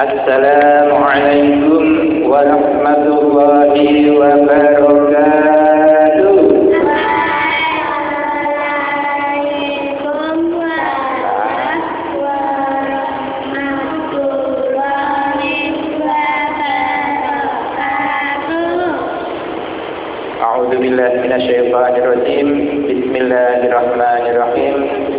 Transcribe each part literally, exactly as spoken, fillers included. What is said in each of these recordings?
Assalamualaikum warahmatullahi wabarakatuh. Waalaikumsalam warahmatullahi wabarakatuh. A'udzu billahi minasyaitonir rajim. Bismillahirrahmanirrahim.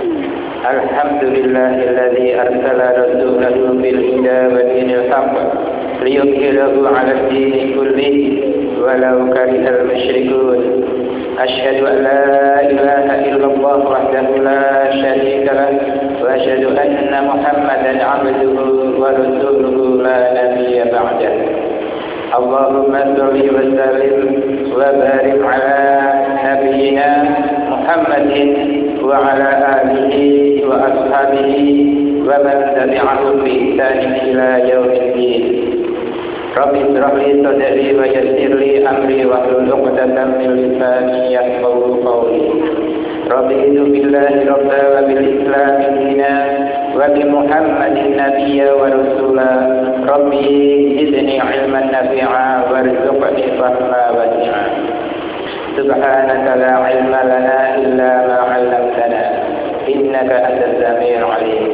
Alhamdulillahilladzi arsala rasulahu bil huda wa dinil haqq liyudhhirahu 'alad dini kullihi walau karihal musyrikun. Asyhadu an la ilaha illallah wahdahu la syarika lah wa asyhadu anna Muhammadan 'abduhu wa rasuluhu la nabiyya ba'dah. Allahumma shalli wa sallim wa barik 'ala nabiyyina Muhammadin wa 'ala alihi wa ashabihi wa man tabi'ahum bi ihsanin ila yaumiddin. Rabbi shrah li sadri wa yassir li amri wa hlul 'uqdatam min lisani yafqahu qawli. Rabbi a'udzu billahi rabba wa bil islam dina wa bi Muhammadin nabiyya wa rasula. Rabbi zidni 'ilman nafi'a warzuqni fahma wasi'a. Subhanaka la 'ilma lana illa ma 'allamtana innaka antas samiul 'alim.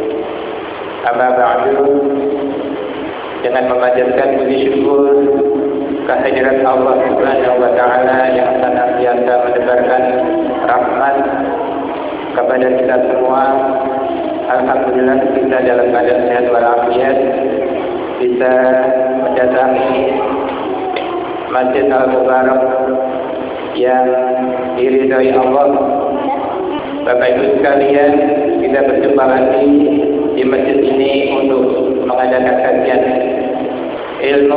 Amma ba'du. Dengan memanjatkan puji syukur kehadirat Allah Subhanahu wa taala yang senantiasa menebarkan rahmat kepada kita semua. Alhamdulillah kita dalam keadaan sehat walafiat bisa mendatangi Masjid Al-Mubarak yang diridhai Allah. Bapak Ibu sekalian, kita berjumpa lagi di masjid ini untuk mengadakan kajian ilmu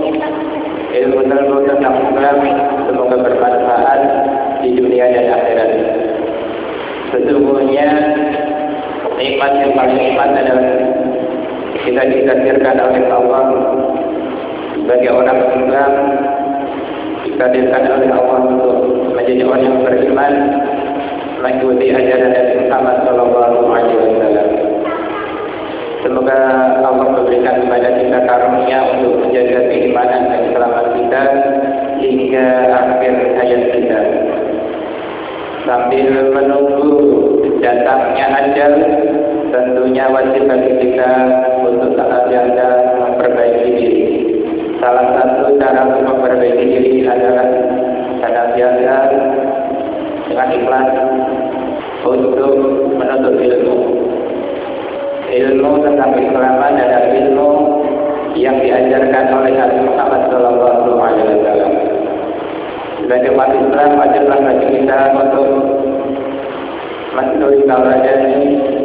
ilmu ilmu tentang Islam, semoga bermanfaat di dunia dan akhirat. Sesungguhnya nikmat yang paling nikmat adalah kita ditakdirkan oleh Allah sebagai orang Islam, ditakdirkan oleh Allah untuk menjadi orang yang beriman, mengikuti ajaran Nabi Muhammad Shallallahu Alaihi Wasallam. Semoga Allah memberikan kepada kita karunia untuk menjaga keimanan dan keselamatan kita hingga akhir hayat kita. Sambil menunggu datangnya ajal, tentunya wajib bagi kita untuk senantiasa memperbaiki diri. Salah satu cara untuk memperbaiki diri adalah senantiasa dengan ikhlas untuk menuntut ilmu. Ilmu tentang keislaman adalah ilmu yang diajarkan oleh Nabi Muhammad Shallallahu Alaihi Wasallam. Sebagai umat Islam, wajiblah bagi kita untuk mencuri tauladan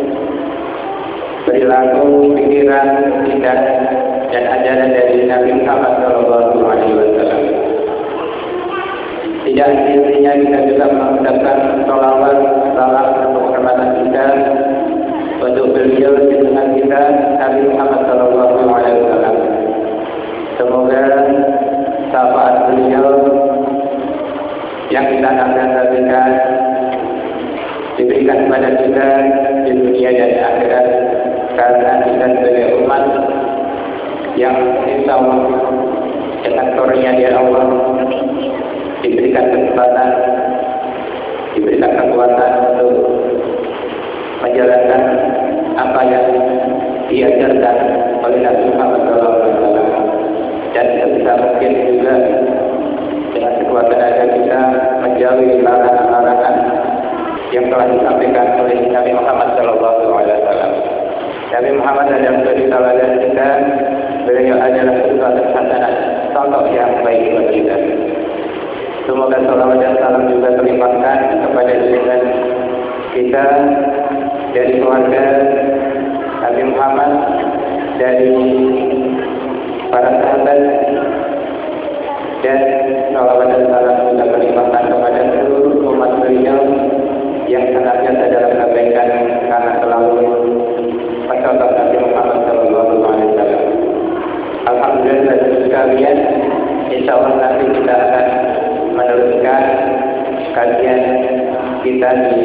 perilaku, pikiran, tindak dan ajaran dari Nabi Muhammad Shallallahu Alaihi Wasallam. Tidak hanya kita juga mengucapkan sholawat, salam untuk kehormatan kita untuk beliau dengan kita Nabi Muhammad Shallallahu Alaihi Wasallam. Semoga syafaat beliau yang kita nantikan diberikan kepada kita di dunia dan akhirat, karena kita sebagai umat yang insya Allah dengan karunia dari Allah diberikan kesempatan, diberikan kekuatan untuk menjalankan apa yang diajarkan oleh Nabi Muhammad shallallahu alaihi wasallam, dan sebisa mungkin juga dengan kekuatan agar kita menjauhi larangan-larangan yang telah disampaikan oleh Nabi Muhammad shallallahu alaihi wasallam. Nabi Muhammad adalah suri tauladan kita, beliau adalah uswatun hasanah, contoh yang baik bagi kita. Semoga salawat dan salam juga terlimpahkan kepada junjungan kita dari keluarga Nabi Muhammad, dari para sahabat, dan salawat dan salam juga terlimpahkan kepada seluruh umat beliau yang senantiasa dalam kebaikan karena selalu mencontoh Nabi Muhammad Shallallahu Alaihi Wasallam. Alhamdulillah sekalian, insya Allah nanti kita akan meneruskan kajian kita di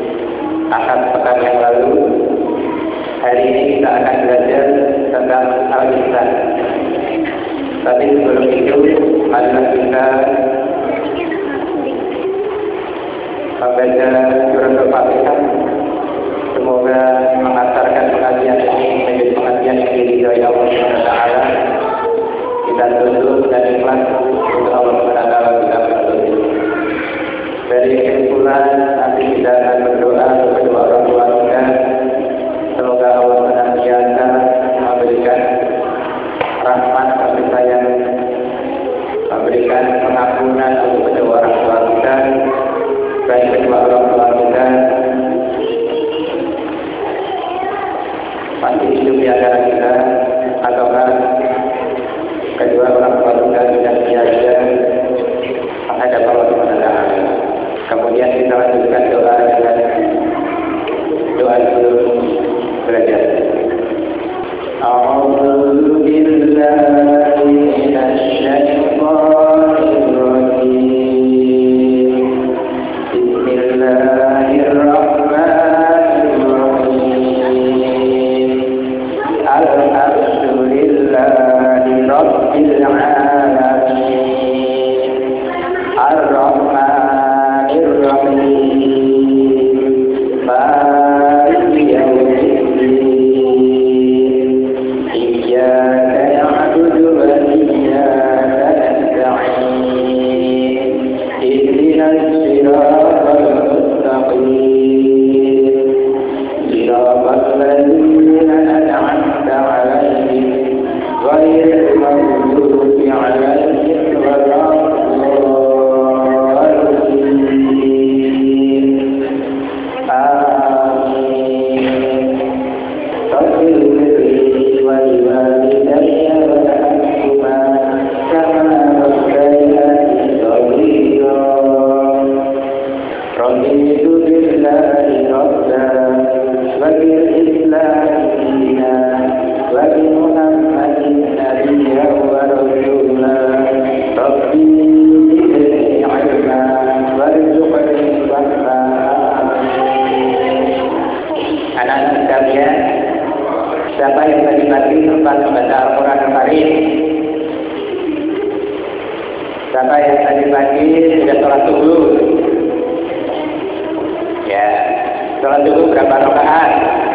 Ahad pekan yang lalu. Hari ini kita akan belajar tentang Tapi sebelum itu, marilah kita membaca surat Al-Fatihah. Semoga mengantarkan pengajian ini menjadi pengajian yang diridhai Allah Subhanahu wa taala. Kita tunduk dan ikhlas untuk Allah Subhanahu wa taala kita berdoa. Dari kesimpulan nanti kita akan berdoa untuk kedua orang tua kita. Semoga Allah senantiasa memberikan rahmat kasih sayang, memberikan pengampunan untuk kedua orang tua kita, baik kedua orang tua kita masih hidup di antara kita ataukah kedua orang tua kita sudah tiada menghadap Allah Subhanahu wa taala. Kemudian kita lanjutkan doa dengan doa sebelum belajar. A'udzu billahi minasy syaithanir rajim. Bismillahirrahmanirrahim. Alhamdulillahi rabbil alamin. Ar-Rahmanir Rahim. Maliki yaumiddin. Iyyaka na'budu wa iyyaka nasta'in. Ihdinas siratal mustaqim. Siratal ladzina an'amta 'alaihim ghairil maghdubi 'alaihim waladdallin. Amin. Rabbil ighfirli wa liwalidayya warhamhuma kama rabbayani shaghira. Raditu billahi rabban wa bil islami dinan wa bi Muhammadin nabiyyan wa rasulan. Rabbi zidni ilman warzuqni fahma. Anak-anak sekalian, siapa yang tadi pagi sempat membaca Al-Quran Al-Karim? Siapa yang tadi pagi sudah sholat subuh? Ya, sholat subuh berapa rakaat?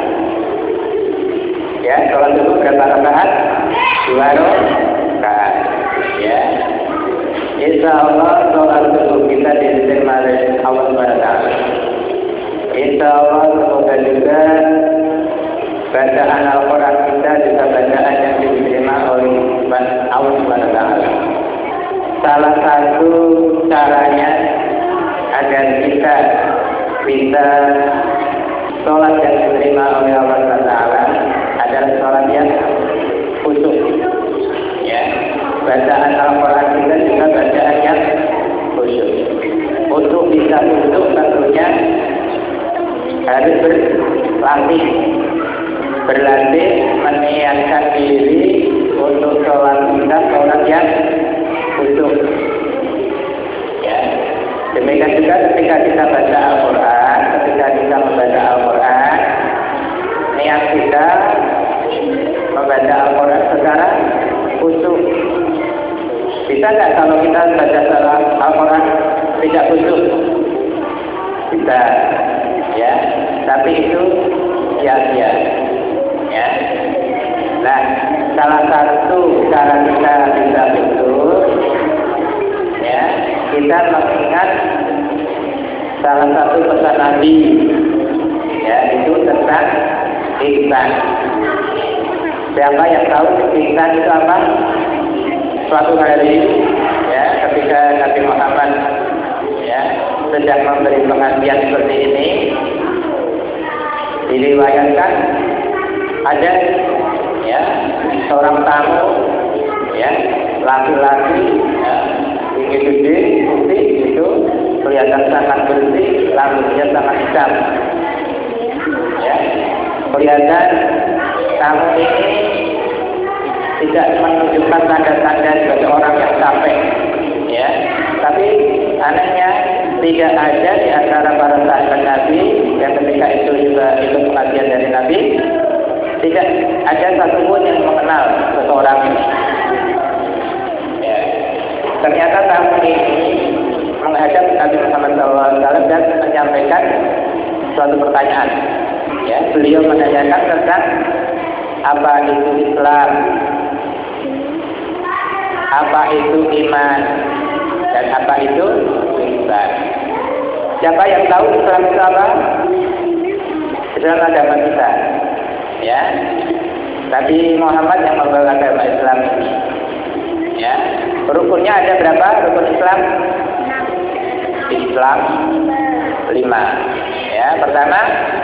Ya, sholat subuh berapa rakaat? Dua rakaat. Ya, insya Allah sholat subuh kita diterima oleh Allah Subhanahu wa taala. Insya Allah semoga juga bacaan Al-Quran kita juga bacaan yang diterima oleh Allah Subhanahu wa taala. Salah satu caranya agar kita bisa sholat yang diterima oleh Allah Subhanahu wa taala adalah sholat yang khusyuk. Ya, bacaan Al-Quran kita juga bacaan yang khusyuk. Untuk bisa khusyuk tentunya harus berlatih, berlatih meniatkan diri untuk sholat kita sholat yang khusyuk. Ya, demikian juga ketika kita baca Al-Quran, ketika kita membaca Al-Quran, niat kita membaca Al-Quran secara khusyuk. Bisa nggak kalau kita baca Al-Quran tidak khusyuk? Bisa. Ya, tapi itu sia-sia. Ya. Nah, salah satu cara kita bisa khusyuk, ya, kita mengingat salah satu pesan Nabi, ya, itu tentang ihsan. Siapa yang tahu ihsan itu apa? Suatu hari, ya, ketika Nabi Muhammad, ya, sedang memberi pengajian seperti ini, diriwayatkan ada, ya, seorang tamu, ya, laki-laki, ya, tinggi gede, putih, itu kelihatan sangat bersih, rambutnya sangat hitam, ya, kelihatan tamu ini tidak menunjukkan tanda-tanda sebagai orang yang capek, ya, tapi anehnya tidak ada di antara para sahabat Nabi yang ketika itu juga ikut pengajian dari Nabi, tidak ada satupun yang mengenal seseorang ini. Nabi Muhammad shallallahu alaihi wasallam dan menyampaikan suatu pertanyaan. Ya, beliau menanyakan tentang apa itu Islam, apa itu iman, dan apa itu ihsan. Siapa yang tahu Islam itu apa? Islam agama kita. Ya. Nabi Muhammad yang membawa agama Islam ini. Ya. Rukunnya ada berapa? Rukun Islam? Islam lima. Ya, pertama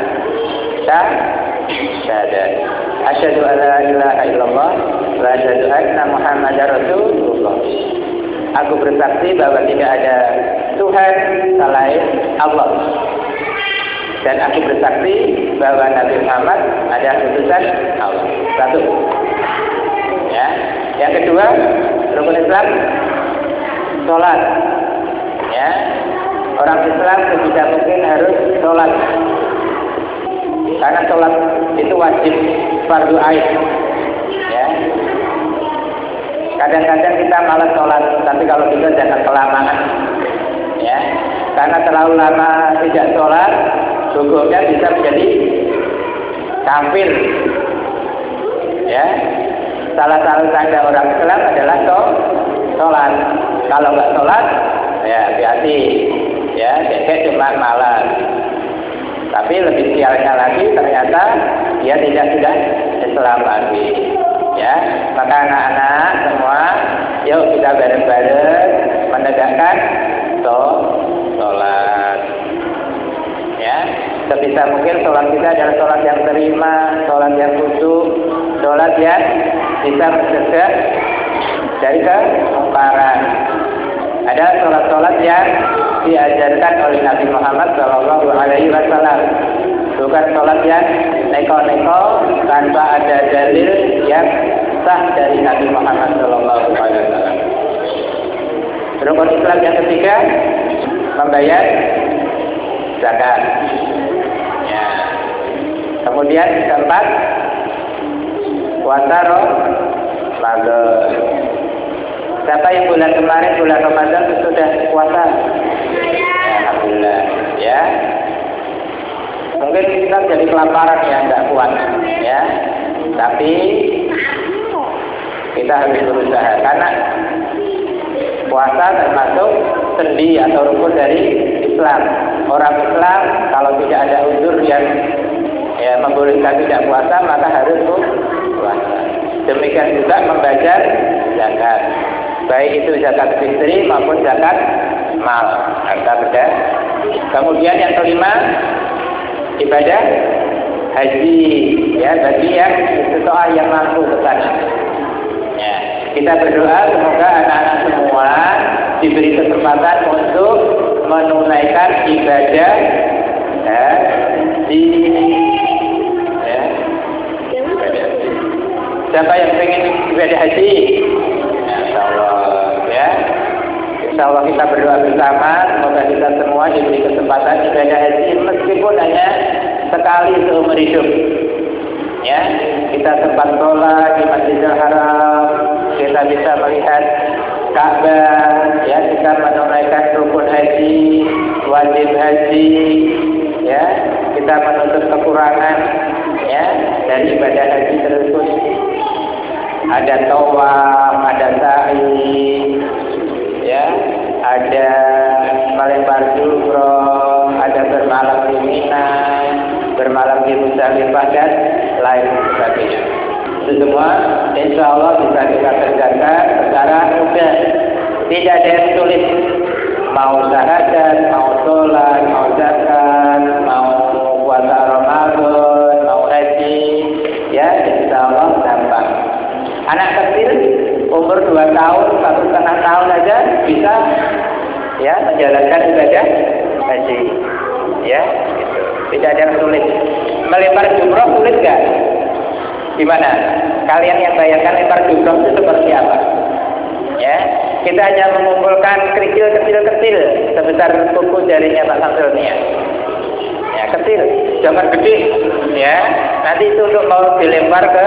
syahadat. Asyhadu an la ilaha illallah wa asyhadu anna Muhammadar Rasulullah. Aku bersaksi bahwa tidak ada Tuhan selain Allah. Dan aku bersaksi bahwa Nabi Muhammad adalah utusan Allah. Satu. Ya. Yang kedua, rukun Islam salat. Ya. Orang Islam sebisa mungkin harus salat. Karena salat itu wajib fardu ain. Ya. Kadang-kadang kita malas sholat, tapi kalau kita jangan kelamaan, ya, karena terlalu lama tidak sholat, hukumnya bisa menjadi kafir, ya. Salah satu tanda orang Islam adalah sholat. Kalau nggak sholat, ya hati-hati, ya, kayak cuma malas. Tapi lebih sialnya lagi ternyata dia tidak sudah Islam lagi. Ya, maka anak-anak semua, yuk kita bareng-bareng menegakkan sholat. Ya, sebisa mungkin sholat kita adalah sholat yang terima, sholat yang khusyuk, sholat yang bisa mencegah dari kemungkaran. Ada sholat-sholat yang diajarkan oleh Nabi Muhammad shallallahu alaihi wasallam. Bukan sholat yang neko-neko tanpa ada dalil yang sah dari Nabi Muhammad shallallahu alaihi wasallam. Rukun Islam yang ketiga, membayar zakat. Ya. Kemudian keempat, puasa Ramadan. Siapa yang bulan kemarin bulan Ramadan sudah puasa? Ya, alhamdulillah. Ya. Mungkin kita jadi kelaparan ya, nggak kuat, ya. Tapi kita harus berusaha karena puasa termasuk sendi atau rukun dari Islam. Orang Islam kalau tidak ada uzur yang ya, membolehkan tidak puasa maka harus puasa. Demikian juga membayar zakat, baik itu zakat fitri maupun zakat mal, harta benda. Kemudian yang kelima, ibadah haji, ya, bagi yang seseorang yang mampu ke sana. Ya, kita berdoa semoga anak-anak semua diberi kesempatan untuk menunaikan ibadah ya, di ya, ibadah. Siapa yang pengen ibadah haji? Insya Allah, ya. Insya Allah kita berdoa bersama semoga kita semua diberi kesempatan ibadah haji meskipun hanya sekali seumur hidup. Ya, kita sempat sholat di Masjidil Haram, kita bisa melihat Ka'bah, ya, kita menunaikan rukun haji, wajib haji, ya, kita menutup kekurangan, ya, dari ibadah haji tersebut. Ada tawaf, ada sa'i, ya, ada melempar jumroh, ada bermalam di Mina, bermalam di Muzdalifah dan lain sebagainya. Itu semua insya Allah bisa kita kerjakan secara mudah. Tidak ada yang sulit. Mau syahadat, mau sholat, mau zakat, mau puasa Ramadan, mau haji, ya insya Allah gampang. Anak kecil umur dua tahun, satu setengah tahun aja bisa ya menjalankan ibadah haji. Ya, gitu. Tidak ada yang sulit. Melempar jumroh sulit nggak? Gimana? Kalian yang bayangkan lempar jumroh itu seperti apa? Ya, kita hanya mengumpulkan kerikil kecil-kecil sebesar kuku jarinya Pak Samsulnya. Ya, kecil, jangan gede. Ya, nanti itu untuk mau dilempar ke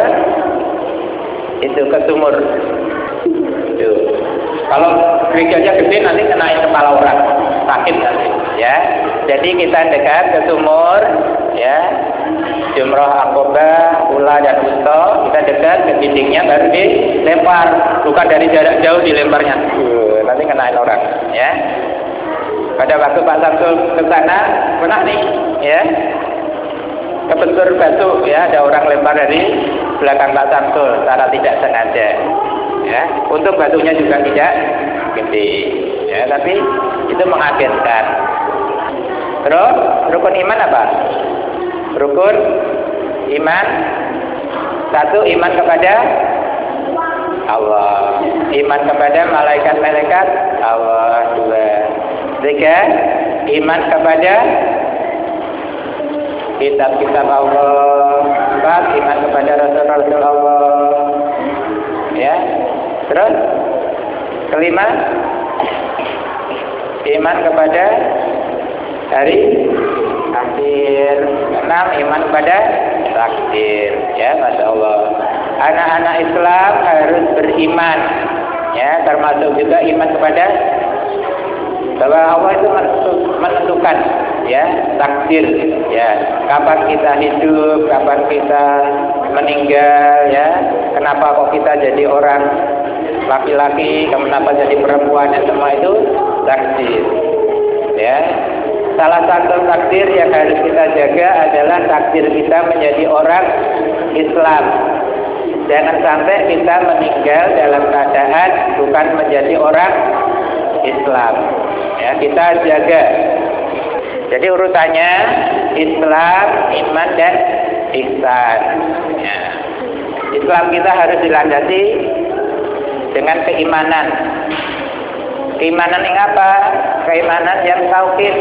itu ke sumur. Itu. Kalau kerikilnya gede nanti kenain kepala orang. sakit nanti, ya. Jadi kita dekat ke sumur, ya. Jumroh Aqobah, Ula dan Wusta, kita dekat ke dindingnya baru dilempar, bukan dari jarak jauh dilemparnya. Uh, nanti kenain orang, ya. Pada waktu Pak Samsul ke sana, pernah nih, ya. Kebentur batu, ya, ada orang lempar dari belakang Pak Samsul secara tidak sengaja, ya. Untuk batunya juga tidak gede, ya, tapi itu mengagetkan. Terus rukun iman apa? Rukun iman satu, iman kepada Allah, iman kepada malaikat-malaikat Allah. Dua, tiga, iman kepada kitab-kitab Allah. Empat, iman kepada Rasul-Rasul Allah, ya. Terus kelima, iman kepada hari akhir. Enam, iman kepada takdir, ya. Masya Allah, anak-anak Islam harus beriman, ya, termasuk juga iman kepada bahwa Allah itu menentukan, ya, takdir, ya, kapan kita hidup, kapan kita meninggal, ya, kenapa kok kita jadi orang laki-laki, kenapa jadi perempuan, dan semua itu takdir, ya. Salah satu takdir yang harus kita jaga adalah takdir kita menjadi orang Islam. Jangan sampai kita meninggal dalam keadaan bukan menjadi orang Islam, ya, kita jaga. Jadi urutannya Islam, iman, dan ihsan, ya. Islam kita harus dilandasi dengan keimanan. Keimanan yang apa? Keimanan yang tauhid.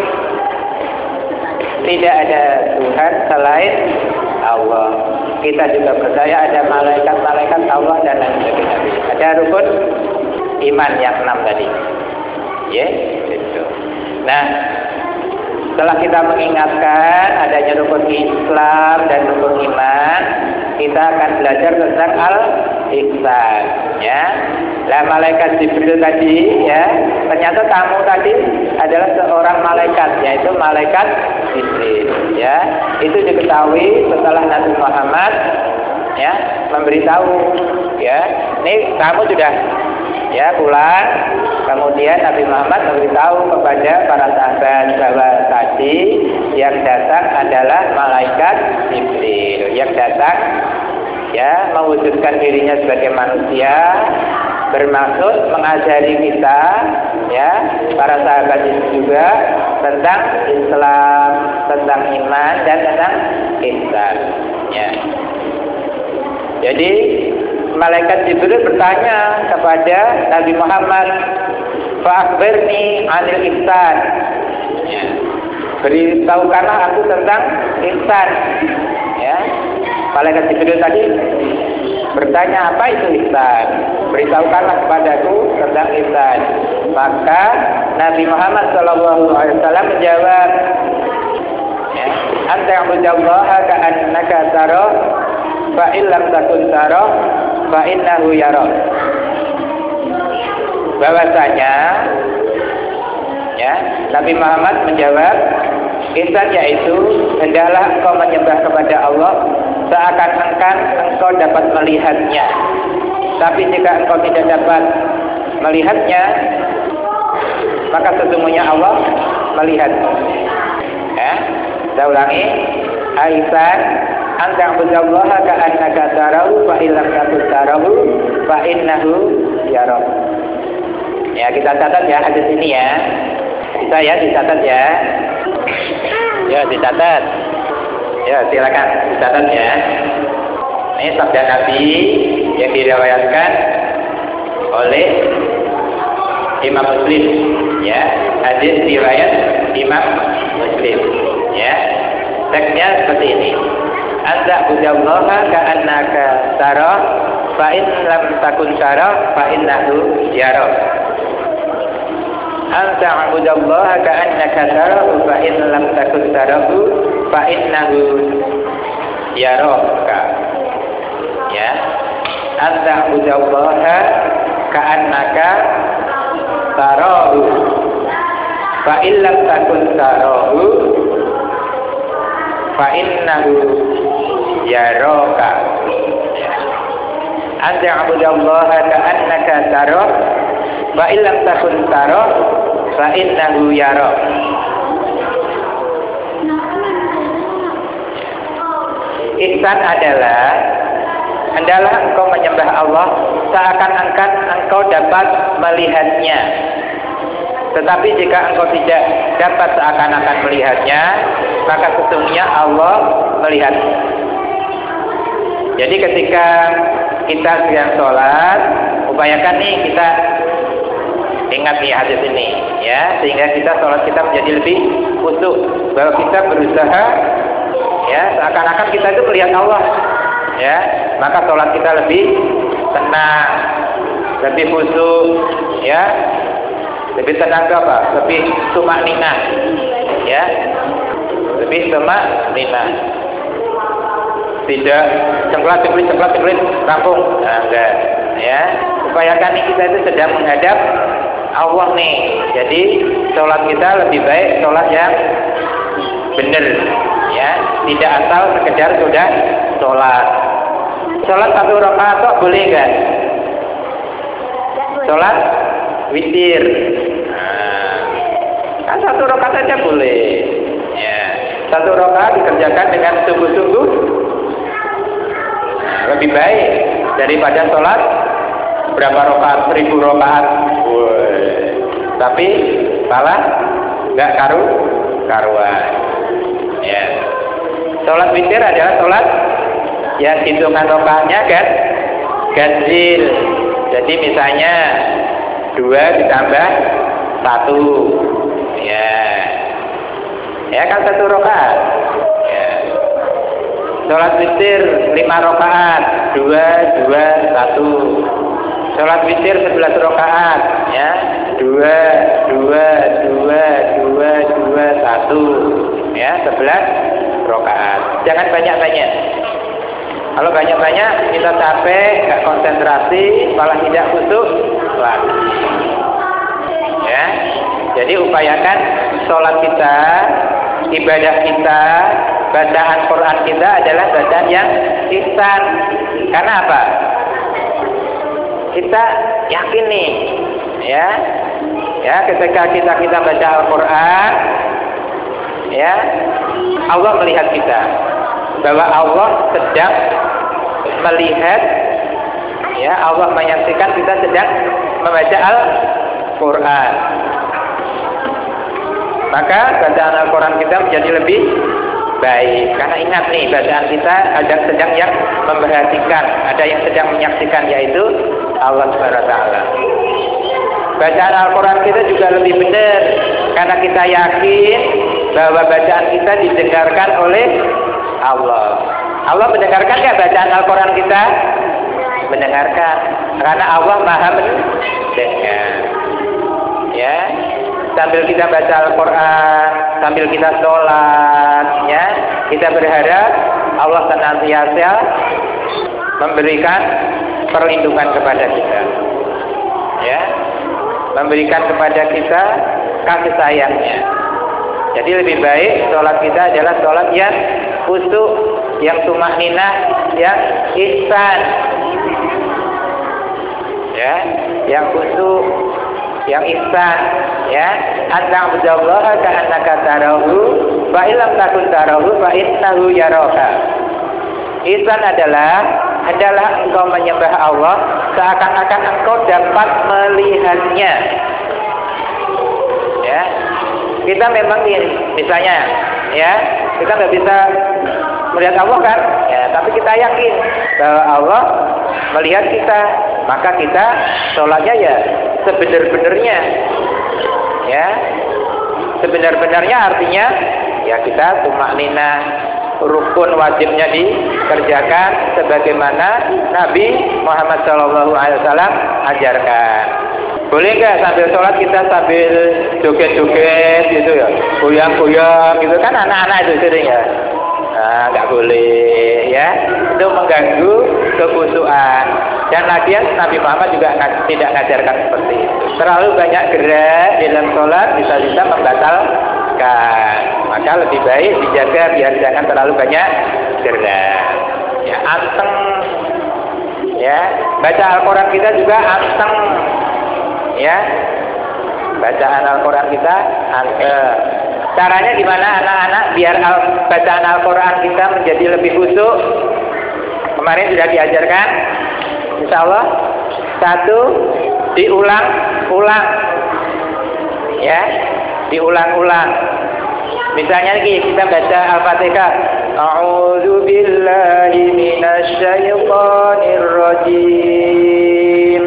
Tidak ada Tuhan selain Allah. Kita juga percaya ada malaikat-malaikat Allah dan lain sebagainya. Ada rukun iman yang enam tadi, ya, itu. Nah, setelah kita mengingatkan adanya rukun Islam dan rukun iman, kita akan belajar tentang al-ihsan, ya. Lah malaikat Jibril tadi, ya, ternyata kamu tadi adalah seorang malaikat, yaitu malaikat Jibril, ya. Itu diketahui setelah Nabi Muhammad, ya, memberitahu, ya, ini kamu sudah, ya, pulang. Kemudian Nabi Muhammad memberitahu kepada para sahabat bahwa tadi yang datang adalah malaikat Jibril, yang datang, ya, mewujudkan dirinya sebagai manusia, bermaksud mengajari kita, ya, para sahabat itu juga tentang Islam, tentang iman, dan tentang ihsan, ya. Jadi malaikat Jibril bertanya kepada Nabi Muhammad, "Fa'akhbirni 'anil ihsan." Ya. Beritahukanlah aku tentang ihsan, ya. Malaikat Jibril tadi bertanya, apa itu ihsan? Beritahukanlah kepadaku tentang ihsan. Maka Nabi Muhammad shallallahu alaihi wasallam menjawab, ya, anta abudallaha ka'annaka tara fa illam takun tara fa innahu yara. Bahwasanya, ya, Nabi Muhammad menjawab, ihsan yaitu hendaklah engkau menyembah kepada Allah seakan-akan engkau dapat melihatnya. Tapi jika engkau tidak dapat melihatnya, maka sesungguhnya Allah melihat. Ya, saya ulangi, ihsan anta abudallaha ka'annaka tarahu fa illam takun tarahu fa innahu yara. Ya, kita catat ya hadis ini, ya. Bisa ya dicatat, ya. Ya, dicatat. Ya, silakan dicatat, ya. Ini sabda Nabi yang diriwayatkan oleh Imam Muslim, ya. Hadis riwayat Imam Muslim, ya. Teksnya seperti ini. Anta budallaha ka'annaka tara fa in lam takun tara fa innahu yara. Anta budallaha ka'annaka tara fa in lam takun tarahu fa innahu yaraka. Ya. Anta budallaha ka'annaka tarahu fa illam takun tarahu fa innahu yaraka. Anta abudallaha ka'annaka tarah fa illam takun tarah fa innahu yarak. Ihsan adalah adalah engkau menyembah Allah seakan-akan engkau dapat melihatnya. Tetapi jika engkau tidak dapat seakan-akan melihatnya, maka sesungguhnya Allah melihat. Jadi ketika kita sedang sholat, upayakan nih kita ingat nih hadis ini, ya, sehingga kita sholat kita menjadi lebih khusyuk, bahwa kita berusaha, ya, seakan-akan kita itu melihat Allah, ya, maka sholat kita lebih tenang, lebih khusyuk, ya, lebih tenang apa? Lebih tumakninah, ya, lebih tumakninah. Tidak cengklat cengklit cengklat cengklit rampung, nah, enggak, ya. Upayakan nih kita itu sedang menghadap Allah nih. Jadi sholat kita lebih baik sholat yang benar, ya, tidak asal sekedar sudah sholat. Sholat satu rakaat kok boleh enggak? Sholat witir, nah, kan satu rakaat saja boleh, ya. Satu rakaat dikerjakan dengan sungguh-sungguh, nah, lebih baik daripada sholat berapa rakaat, seribu rakaat, tapi malah nggak karu karuan, ya. Sholat witir adalah sholat yang hitungan rakaatnya kan ganjil. Jadi misalnya dua ditambah satu, ya, ya kan satu rakaat, ya. Sholat witir lima rakaat, dua dua satu. Sholat witir sebelas rakaat, ya, dua dua dua dua dua satu, ya, sebelas rakaat. Jangan banyak-banyak. Kalau banyak-banyak kita capek, nggak konsentrasi, malah tidak khusyuk lagi. Ya, jadi upayakan sholat kita, ibadah kita, bacaan Quran kita adalah bacaan yang ihsan. Karena apa? Kita yakin nih, ya, ya, ketika kita kita baca Al-Quran, ya, Allah melihat kita, bahwa Allah sedang melihat, ya, Allah menyaksikan kita sedang membaca Al-Quran. Maka bacaan Al-Quran kita menjadi lebih baik. Karena ingat nih, bacaan kita ada sedang yang memperhatikan, ada yang sedang menyaksikan, yaitu Allah subhanahu wa taala. Bacaan Al-Quran kita juga lebih benar, karena kita yakin bahwa bacaan kita didengarkan oleh Allah. Allah mendengarkan nggak bacaan Al-Quran kita? Mendengarkan, karena Allah maha mendengar. Ya, sambil kita baca Al-Quran, sambil kita sholat, ya, kita berharap Allah senantiasa memberikan perlindungan kepada kita, ya, memberikan kepada kita kasih sayangnya. Jadi lebih baik sholat kita adalah sholat yang khusyuk, yang tumakninah, yang ihsan, ya, yang khusyuk, yang ihsan, ya. Anta abudallaha ka'annaka tarahu fa illam takun tarahu fa innahu yaraka. Ihsan adalah adalah engkau menyembah Allah seakan-akan engkau dapat melihatnya. Ya, kita memang misalnya, ya, kita nggak bisa melihat Allah kan, ya, tapi kita yakin bahwa Allah melihat kita, maka kita sholatnya ya sebenar-benarnya, ya, sebenar-benarnya artinya ya kita tumakninah, rukun wajibnya dikerjakan sebagaimana Nabi Muhammad shallallahu alaihi wasallam ajarkan. Boleh nggak sambil sholat kita sambil joget-joget gitu ya, goyang-goyang gitu kan, anak-anak itu sering ya. Nah, nggak boleh ya, itu mengganggu kekhusyuan. Dan lagian Nabi Muhammad juga tidak mengajarkan seperti itu. Terlalu banyak gerak di dalam sholat bisa-bisa membatalkan. Maka lebih baik dijaga biar jangan terlalu banyak gerak. Ya, anteng. Ya, baca Al-Quran kita juga anteng. Ya, bacaan Al-Quran kita anteng. Caranya gimana anak-anak biar al bacaan Al-Quran kita menjadi lebih khusyuk? Kemarin sudah diajarkan. Insya Allah. Satu, diulang-ulang. Ya, diulang-ulang. Misalnya lagi kita baca Al-Fatihah. A'udzu billahi minasy syaithanir rajim.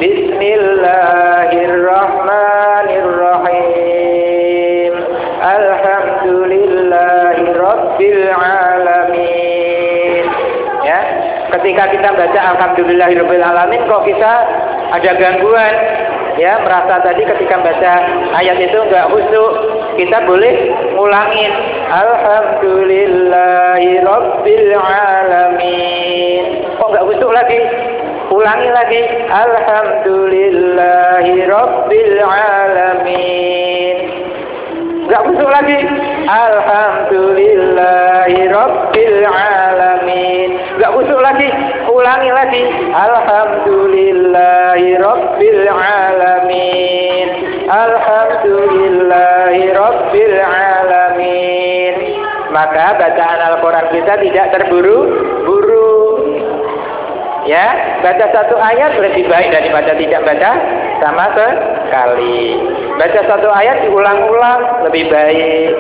Bismillahirrahmanirrahim. Alhamdulillahi rabbil alamin. Ya, ketika kita baca Alhamdulillahi rabbil alamin kok kita ada gangguan, ya, merasa tadi ketika baca ayat itu enggak khusyuk, kita boleh ngulangin Alhamdulillahi rabbil alamin. Kok enggak khusyuk lagi? Ulangi lagi Alhamdulillahi rabbil alamin. Enggak khusyuk lagi Alhamdulillahi rabbil alamin. Enggak khusyuk lagi. Ulangi lagi Alhamdulillahi rabbil alamin. Alhamdulillahi rabbil alamin. Maka bacaan Al-Quran kita tidak terburu-buru. Ya, baca satu ayat lebih baik daripada tidak baca sama sekali. Baca satu ayat diulang-ulang lebih baik.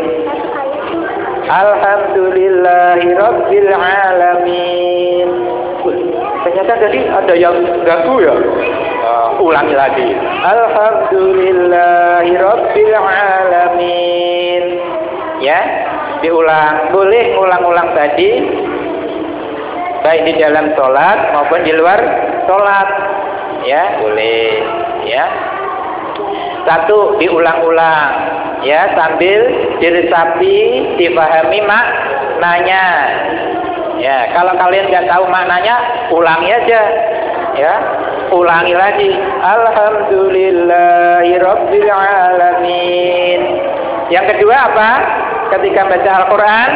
Alhamdulillahi rabbil alamin. Ternyata tadi ada yang ganggu ya. Uh, ulangi lagi. Alhamdulillahi rabbil alamin. Ya, diulang. Boleh ulang-ulang tadi, baik di dalam sholat maupun di luar sholat. Ya, boleh. Ya. Satu, diulang-ulang. Ya, sambil diresapi, dipahami maknanya. Ya, kalau kalian nggak tahu maknanya, ulangi aja. Ya, ulangi lagi. Alhamdulillahi rabbil alamin. Yang kedua apa? Ketika baca Al-Quran,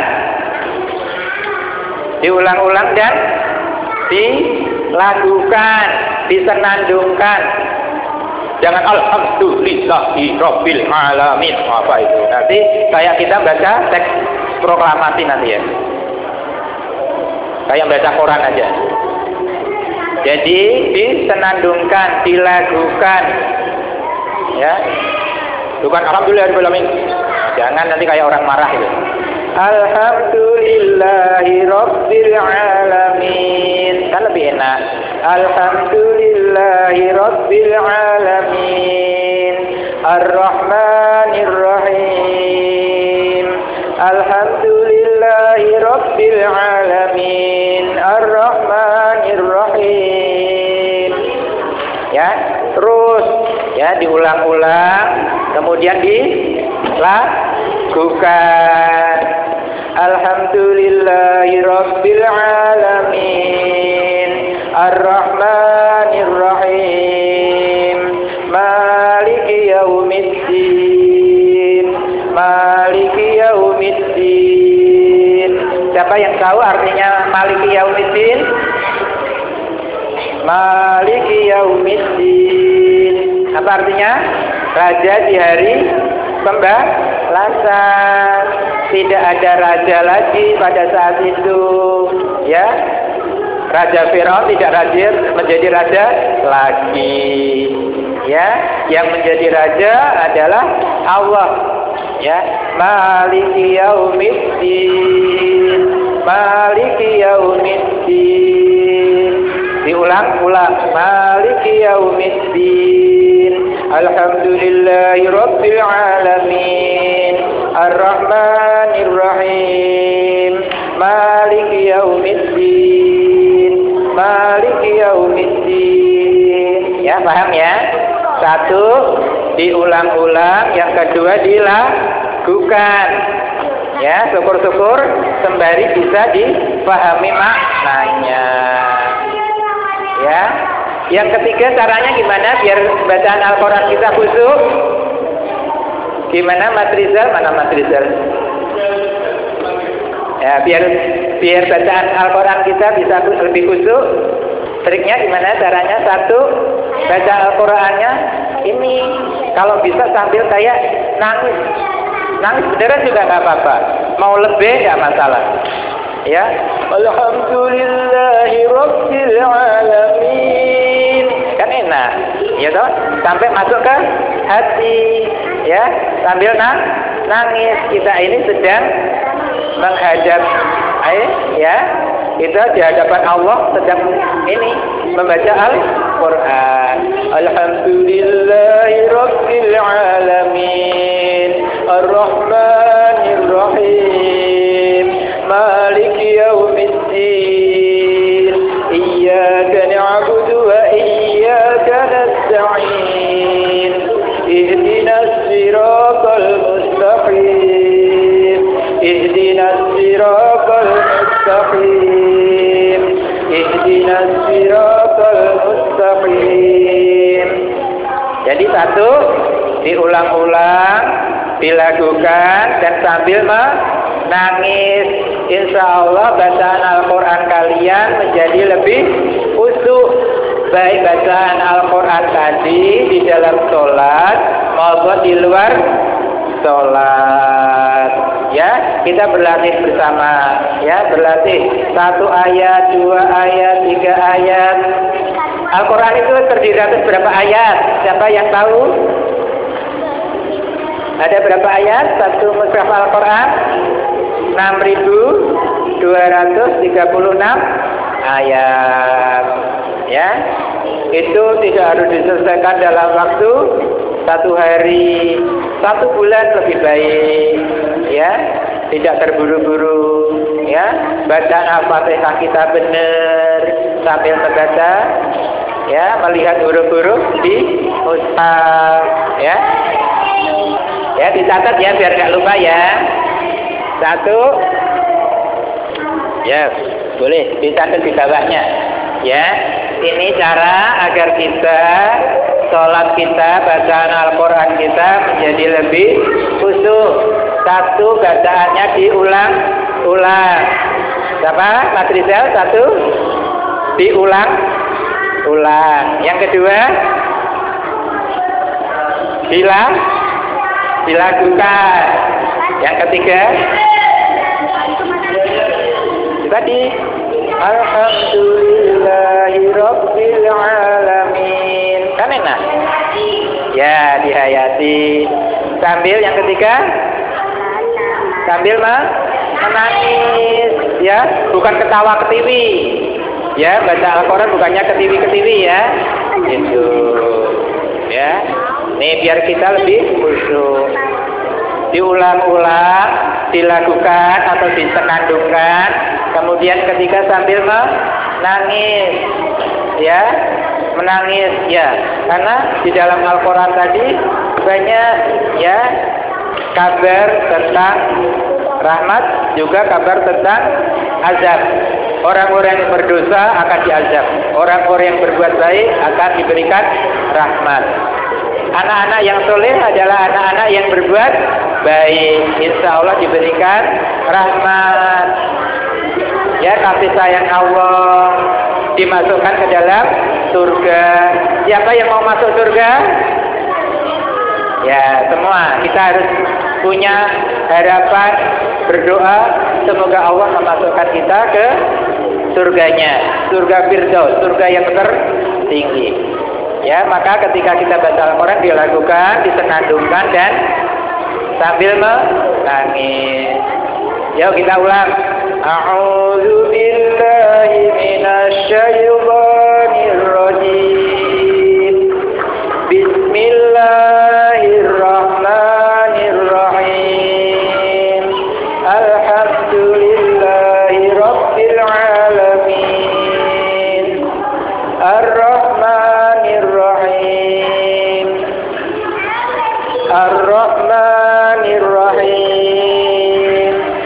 diulang-ulang dan dilakukan, disenandungkan. Jangan Alhamdulillahi rabbil alamin. Apa itu? Nanti kayak kita baca teks proklamasi nanti ya. Kayak baca Quran aja. Jadi disenandungkan, dilakukan. Ya. Bukan Alhamdulillahirabbil alamin. Jangan nanti kayak orang marah itu. Alhamdulillahi rabbil alamin. Kan lebih enak. Alhamdulillahi rabbil alamin. Ar-Rahmanir Rahim. Alhamdulillahi rabbil alamin. Ar-Rahmanir Rahim. Ya, terus ya diulang-ulang, kemudian dilakukan. Alhamdulillahi rabbil alamin. Ar-Rahmanir Rahim. Maliki yaumiddin. Maliki yaumiddin. Siapa yang tahu artinya Maliki yaumiddin? Maliki yaumiddin. Apa artinya? Raja di hari pembalasan. Tidak ada raja lagi pada saat itu, ya. Raja Firaun tidak raja menjadi raja lagi, ya. Yang menjadi raja adalah Allah, ya. Maliki yaumiddin. Maliki yaumiddin. Diulang-ulang. Maliki yaumiddin. Alhamdulillahi rabbil alamin. Ar-Rahmanir Rahim. Maliki yaumiddin. Maliki yaumiddin. Ya, paham ya? Satu, diulang-ulang. Yang kedua, dilakukan. Ya, syukur-syukur sembari bisa dipahami maknanya. Ya. Yang ketiga caranya gimana biar bacaan Al-Qur'an kita khusyuk? Gimana Mas Rizal? Mana Mas Rizal? Ya, biar biar bacaan Al-Qur'an kita bisa lebih khusyuk. Triknya gimana caranya? Satu, baca Al-Qur'annya ini kalau bisa sambil kayak nangis. Nangis beneran juga nggak apa-apa. Mau lebih nggak masalah. Ya, alhamdulillahi rabbil alamin. Kan enak, ya toh? Sampai masuk ke hati, ya. Sambil nang nangis. Kita ini sedang menghadap, eh, ya. Kita di hadapan Allah sedang ini membaca Al-Qur'an. Alhamdulillahi rabbil alamin. Ar-Rahmanir Rahim. Maliki yaumiddin. Iyyaka na'budu wa iyyaka nasta'in. Ihdinas siratal mustaqim. Ihdinas siratal mustaqim. Ihdinas siratal mustaqim. Jadi satu diulang-ulang, dilakukan dan sambil menangis. Insya Allah bacaan Al-Quran kalian menjadi lebih khusyuk. Baik bacaan Al-Quran tadi di dalam sholat maupun di luar sholat. Ya, kita berlatih bersama. Ya, berlatih satu ayat, dua ayat, tiga ayat. Al-Quran itu terdiri atas berapa ayat? Siapa yang tahu? Ada berapa ayat? Satu mushaf Al-Quran enam ribu dua ratus tiga puluh enam ayat. Ya, itu tidak harus diselesaikan dalam waktu satu hari, satu bulan lebih baik. Ya, tidak terburu-buru. Ya, bacaan Al-Fatihah kita benar sambil membaca. Ya, melihat huruf-huruf di mushaf. Ya. Ya, dicatat ya biar nggak lupa ya. Satu. Ya, boleh dicatat di bawahnya. Ya, ini cara agar kita sholat kita, bacaan Al-Quran kita menjadi lebih khusyuk. Satu, bacaannya diulang-ulang. Siapa? Mas Rizal, satu. Diulang-ulang. Yang kedua, bilang dilakukan. Yang ketiga tadi alhamdulillahi rabbil alamin. Kan enak? Ya, dihayati. Sambil yang ketiga sambil menangis, ya, bukan ketawa ketiwi. Ya, baca Al-Quran bukannya ketiwi-ketiwi ya. Gitu. Ya. Nih biar kita lebih khusyuk. Diulang-ulang, dilakukan atau disenandungkan. Kemudian ketika sambil menangis, ya, menangis, ya. Karena di dalam Al-Quran tadi banyak, ya, kabar tentang rahmat, juga kabar tentang azab. Orang-orang yang berdosa akan diazab. Orang-orang yang berbuat baik akan diberikan rahmat. Anak-anak yang soleh adalah anak-anak yang berbuat baik. Insya Allah diberikan rahmat. Ya, kasih sayang Allah dimasukkan ke dalam surga. Siapa yang mau masuk surga? Ya, semua. Kita harus punya harapan, berdoa semoga Allah memasukkan kita ke surganya, surga Firdaus, surga yang tertinggi. Ya, maka ketika kita baca Al-Quran dilakukan, disenandungkan dan sambil menangis. Yuk kita ulang. A'udzu billahi minasy syaithanir rajim. Bismillahirrahmanirrahim. Alhamdulillahi rabbil alamin. Ar-Rahmanir Rahim. Ar-Rahmanir Rahim.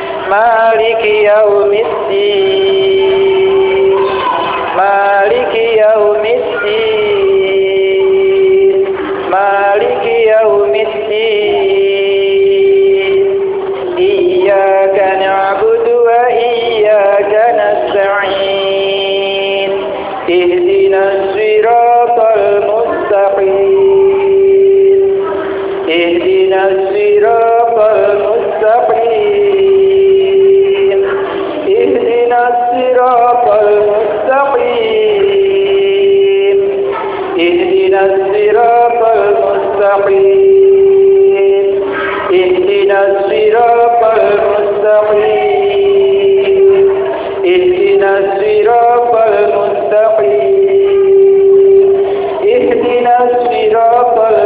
mustaqim. Ihdinas siratal mustaqim. Ihdinas siratal mustaqim. Ihdinas siratal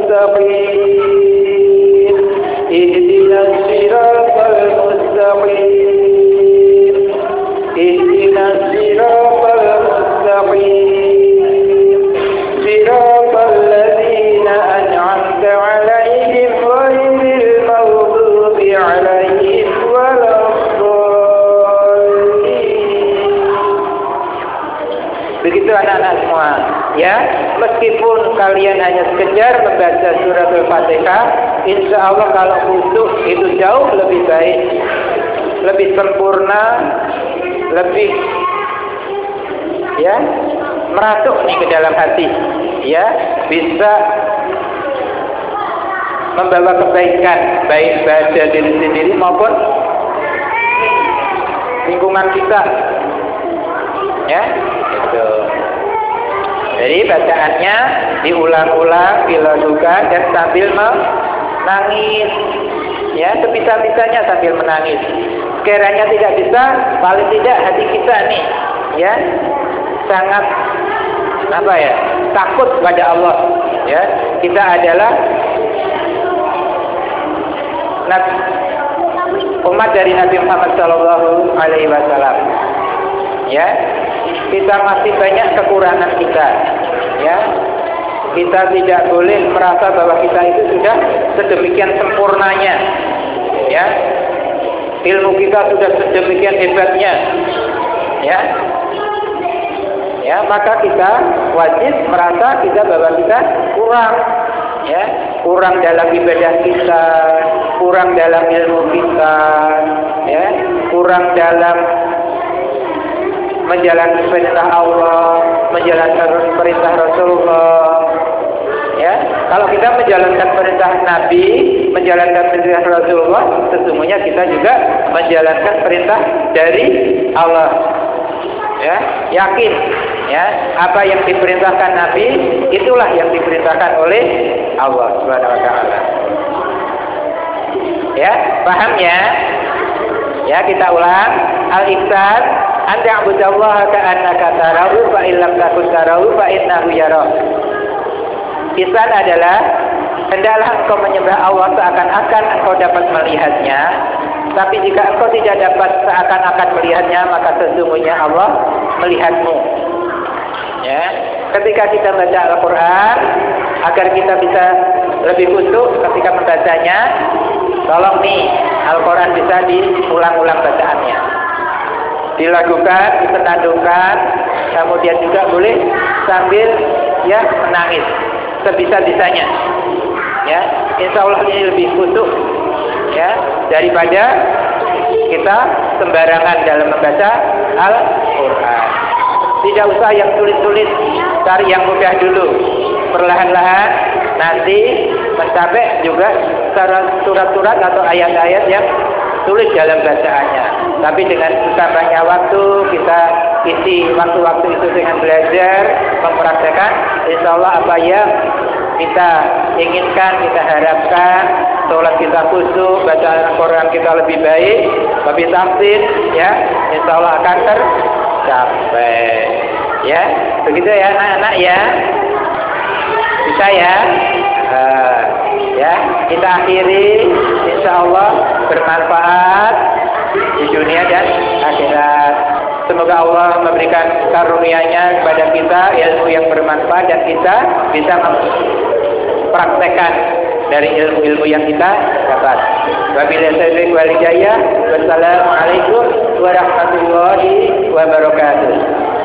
mustaqim. Ihdinas siratal mustaqim. Ihdinas siratal mustaqim. Siratal ladzina an'amta 'alaihim ghairil maghdubi 'alaihim waladdallin. Begitu anak-anak semua, ya. Meskipun kalian hanya sekedar membaca surat Al-Fatihah, insya Allah kalau khusyuk itu jauh lebih baik, lebih sempurna, lebih ya merasuk nih ke dalam hati, ya, bisa membawa kebaikan baik pada diri sendiri maupun lingkungan kita, ya. Gitu. Jadi bacaannya diulang-ulang, dilakukan dan sambil menangis, ya, sebisa-bisanya sambil menangis. Sekiranya tidak bisa, paling tidak hati kita nih, ya, sangat apa ya, takut pada Allah, ya. Kita adalah umat dari Nabi Muhammad Shallallahu Alaihi Wasallam, ya. Kita masih banyak kekurangan kita, ya. Kita tidak boleh merasa bahwa kita itu sudah sedemikian sempurnanya, ya. Ilmu kita sudah sedemikian hebatnya, ya. Ya, maka kita wajib merasa kita bahwa kita kurang, ya, kurang dalam ibadah kita, kurang dalam ilmu kita, ya, kurang dalam menjalankan perintah Allah, menjalankan perintah Rasulullah, ya. Kalau kita menjalankan perintah Nabi, menjalankan perintah Rasulullah, sesungguhnya kita juga menjalankan perintah dari Allah, ya. Yakin, ya, apa yang diperintahkan Nabi itulah yang diperintahkan oleh Allah Subhanahu wa taala. Ya, paham ya? Ya, kita ulang. Al-ihsan an ta'budallaha ka'annaka tarahu fa in lam takun tarahu fa innahu yarak. Ihsan adalah hendaklah engkau menyembah Allah seakan-akan engkau dapat melihatnya, tapi jika engkau tidak dapat seakan-akan melihatnya, maka sesungguhnya Allah melihatmu. Ya, ketika kita baca Al-Quran, agar kita bisa lebih khusyuk ketika membacanya, tolong nih Al-Quran bisa diulang-ulang bacaannya, dilakukan, disenandungkan, kemudian juga boleh sambil ya menangis sebisa-bisanya. Ya, insya Allah ini lebih khusyuk, ya, daripada kita sembarangan dalam membaca Al-Quran. Tidak usah yang sulit-sulit, cari yang mudah dulu. Perlahan-lahan nanti mencapai juga surat-surat atau ayat-ayat yang sulit dalam bacaannya. Tapi dengan bertambahnya waktu, kita isi waktu-waktu itu dengan belajar, mempraktekkan, insya Allah apa yang kita inginkan, kita harapkan, sholat kita khusyuk, bacaan Al-Quran kita lebih baik, lebih tahsin, ya, insya Allah akan tercapai. Ya, begitu ya anak-anak, ya. Bisa ya. Uh, ya, kita akhiri, insya Allah bermanfaat di dunia dan akhirat. Semoga Allah memberikan karunia-Nya kepada kita ilmu yang bermanfaat dan kita bisa mempraktekkan dari ilmu-ilmu yang kita dapat. Wabillahi taufiq wal hidayah. Wassalamualaikum warahmatullahi wabarakatuh.